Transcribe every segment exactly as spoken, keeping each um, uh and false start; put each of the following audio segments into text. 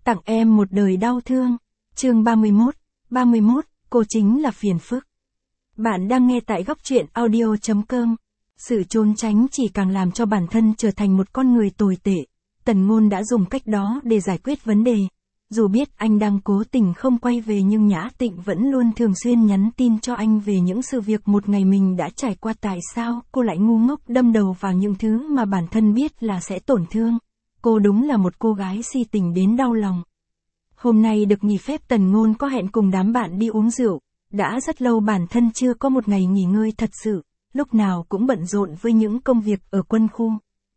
Tặng em một đời đau thương. Chương ba mươi mốt, ba mươi mốt, cô chính là phiền phức. Bạn đang nghe tại góc truyện audio chấm com. Sự trốn tránh chỉ càng làm cho bản thân trở thành một con người tồi tệ. Tần Ngôn đã dùng cách đó để giải quyết vấn đề. Dù biết anh đang cố tình không quay về nhưng Nhã Tịnh vẫn luôn thường xuyên nhắn tin cho anh về những sự việc một ngày mình đã trải qua. Tại sao cô lại ngu ngốc đâm đầu vào những thứ mà bản thân biết là sẽ tổn thương. Cô đúng là một cô gái si tình đến đau lòng. Hôm nay được nghỉ phép, Tần Ngôn có hẹn cùng đám bạn đi uống rượu. Đã rất lâu bản thân chưa có một ngày nghỉ ngơi thật sự, lúc nào cũng bận rộn với những công việc ở quân khu.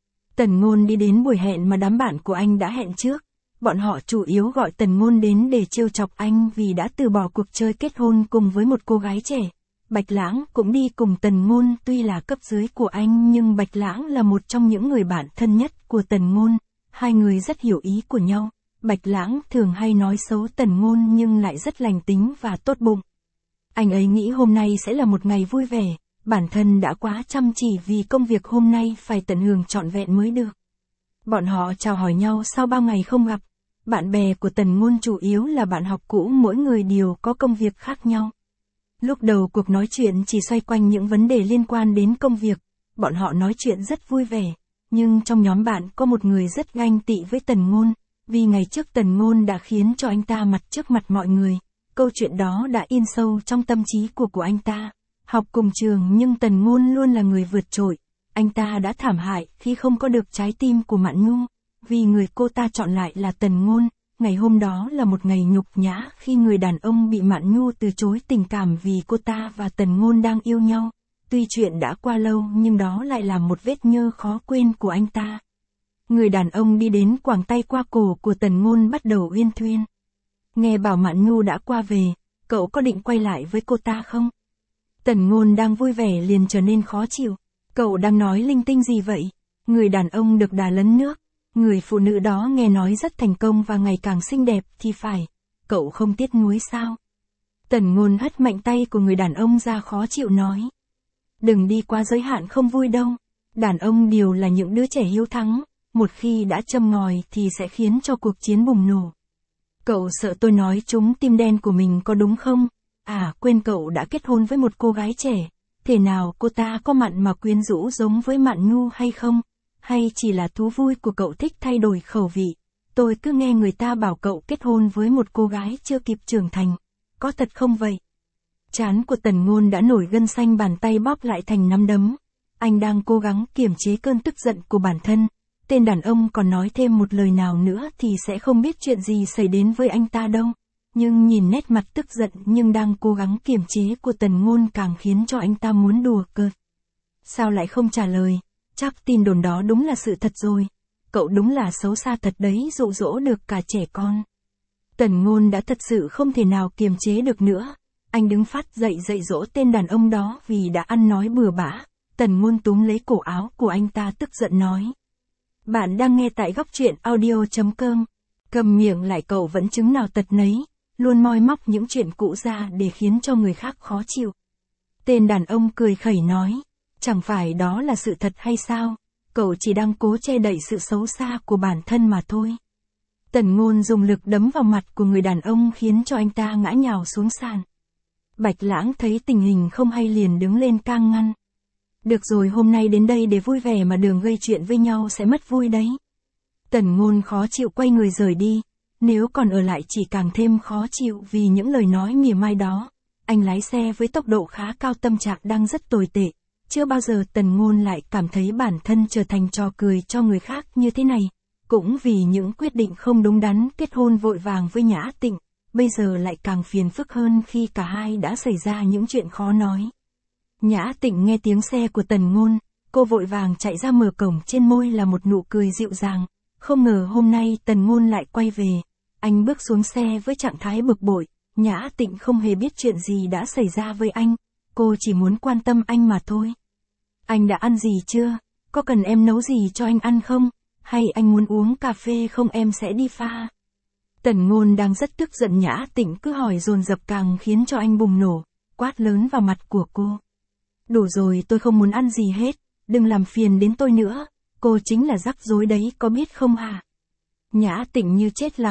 Tần Ngôn đi đến buổi hẹn mà đám bạn của anh đã hẹn trước. Bọn họ chủ yếu gọi Tần Ngôn đến để trêu chọc anh vì đã từ bỏ cuộc chơi kết hôn cùng với một cô gái trẻ. Bạch Lãng cũng đi cùng Tần Ngôn, tuy là cấp dưới của anh nhưng Bạch Lãng là một trong những người bạn thân nhất của Tần Ngôn. Hai người rất hiểu ý của nhau. Bạch Lãng thường hay nói xấu Tần Ngôn nhưng lại rất lành tính và tốt bụng. Anh ấy nghĩ hôm nay sẽ là một ngày vui vẻ, bản thân đã quá chăm chỉ vì công việc hôm nay phải tận hưởng trọn vẹn mới được. Bọn họ chào hỏi nhau sau bao ngày không gặp. Bạn bè của Tần Ngôn chủ yếu là bạn học cũ, mỗi người đều có công việc khác nhau. Lúc đầu cuộc nói chuyện chỉ xoay quanh những vấn đề liên quan đến công việc, bọn họ nói chuyện rất vui vẻ, nhưng trong nhóm bạn có một người rất ganh tị với Tần Ngôn, vì ngày trước Tần Ngôn đã khiến cho anh ta mặt trước mặt mọi người. Câu chuyện đó đã in sâu trong tâm trí của của anh ta. Học cùng trường nhưng Tần Ngôn luôn là người vượt trội. Anh ta đã thảm hại khi không có được trái tim của Mạn Nhu, vì người cô ta chọn lại là Tần Ngôn. Ngày hôm đó là một ngày nhục nhã khi người đàn ông bị Mạn Nhu từ chối tình cảm vì cô ta và Tần Ngôn đang yêu nhau. Tuy chuyện đã qua lâu nhưng đó lại là một vết nhơ khó quên của anh ta. Người đàn ông đi đến quàng tay qua cổ của Tần Ngôn, bắt đầu uyên thuyên. Nghe bảo Mạn Nhu đã qua về, cậu có định quay lại với cô ta không? Tần Ngôn đang vui vẻ liền trở nên khó chịu. Cậu đang nói linh tinh gì vậy? Người đàn ông được đà lấn nước. Người phụ nữ đó nghe nói rất thành công và ngày càng xinh đẹp thì phải. Cậu không tiếc nuối sao? Tần Ngôn hất mạnh tay của người đàn ông ra, khó chịu nói. Đừng đi quá giới hạn, không vui đâu. Đàn ông đều là những đứa trẻ hiếu thắng. Một khi đã châm ngòi thì sẽ khiến cho cuộc chiến bùng nổ. Cậu sợ tôi nói trúng tim đen của mình có đúng không? À, quên, cậu đã kết hôn với một cô gái trẻ. Thế nào cô ta có mặn mà quyến rũ giống với Mạn Nhu hay không? Hay chỉ là thú vui của cậu thích thay đổi khẩu vị? Tôi cứ nghe người ta bảo cậu kết hôn với một cô gái chưa kịp trưởng thành. Có thật không vậy? Trán của Tần Ngôn đã nổi gân xanh, bàn tay bóp lại thành nắm đấm. Anh đang cố gắng kiềm chế cơn tức giận của bản thân. Tên đàn ông còn nói thêm một lời nào nữa thì sẽ không biết chuyện gì xảy đến với anh ta đâu. Nhưng nhìn nét mặt tức giận nhưng đang cố gắng kiềm chế của Tần Ngôn càng khiến cho anh ta muốn đùa cợt. Sao lại không trả lời? Chắc tin đồn đó đúng là sự thật rồi. Cậu đúng là xấu xa thật đấy, dụ dỗ được cả trẻ con. Tần Ngôn đã thật sự không thể nào kiềm chế được nữa. Anh đứng phát dậy dạy dỗ tên đàn ông đó vì đã ăn nói bừa bãi. Tần Ngôn túm lấy cổ áo của anh ta tức giận nói. Bạn đang nghe tại góc truyện audio chấm com. Cầm miệng lại, cậu vẫn chứng nào tật nấy, luôn moi móc những chuyện cũ ra để khiến cho người khác khó chịu. Tên đàn ông cười khẩy nói, chẳng phải đó là sự thật hay sao? Cậu chỉ đang cố che đậy sự xấu xa của bản thân mà thôi. Tần Ngôn dùng lực đấm vào mặt của người đàn ông khiến cho anh ta ngã nhào xuống sàn. Bạch Lãng thấy tình hình không hay liền đứng lên can ngăn. Được rồi, hôm nay đến đây để vui vẻ mà đường gây chuyện với nhau sẽ mất vui đấy. Tần Ngôn khó chịu quay người rời đi. Nếu còn ở lại chỉ càng thêm khó chịu vì những lời nói mỉa mai đó. Anh lái xe với tốc độ khá cao, tâm trạng đang rất tồi tệ. Chưa bao giờ Tần Ngôn lại cảm thấy bản thân trở thành trò cười cho người khác như thế này. Cũng vì những quyết định không đúng đắn, kết hôn vội vàng với Nhã Tịnh, bây giờ lại càng phiền phức hơn khi cả hai đã xảy ra những chuyện khó nói. Nhã Tịnh nghe tiếng xe của Tần Ngôn, cô vội vàng chạy ra mở cổng, trên môi là một nụ cười dịu dàng. Không ngờ hôm nay Tần Ngôn lại quay về. Anh bước xuống xe với trạng thái bực bội. Nhã Tịnh không hề biết chuyện gì đã xảy ra với anh. Cô chỉ muốn quan tâm anh mà thôi. Anh đã ăn gì chưa? Có cần em nấu gì cho anh ăn không? Hay anh muốn uống cà phê không, em sẽ đi pha. Tần Ngôn đang rất tức giận, Nhã Tịnh cứ hỏi dồn dập càng khiến cho anh bùng nổ, quát lớn vào mặt của cô. Đủ rồi, tôi không muốn ăn gì hết, đừng làm phiền đến tôi nữa, cô chính là rắc rối đấy, có biết không hả? Nhã Tịnh như chết lặng,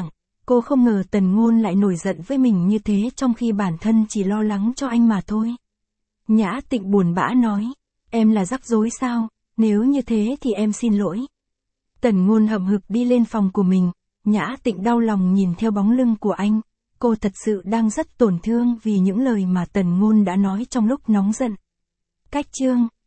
Cô không ngờ Tần Ngôn lại nổi giận với mình như thế trong khi bản thân chỉ lo lắng cho anh mà thôi. Nhã Tịnh buồn bã nói, em là rắc rối sao, nếu như thế thì em xin lỗi. Tần Ngôn hậm hực đi lên phòng của mình, Nhã Tịnh đau lòng nhìn theo bóng lưng của anh, cô thật sự đang rất tổn thương vì những lời mà Tần Ngôn đã nói trong lúc nóng giận. Cách chương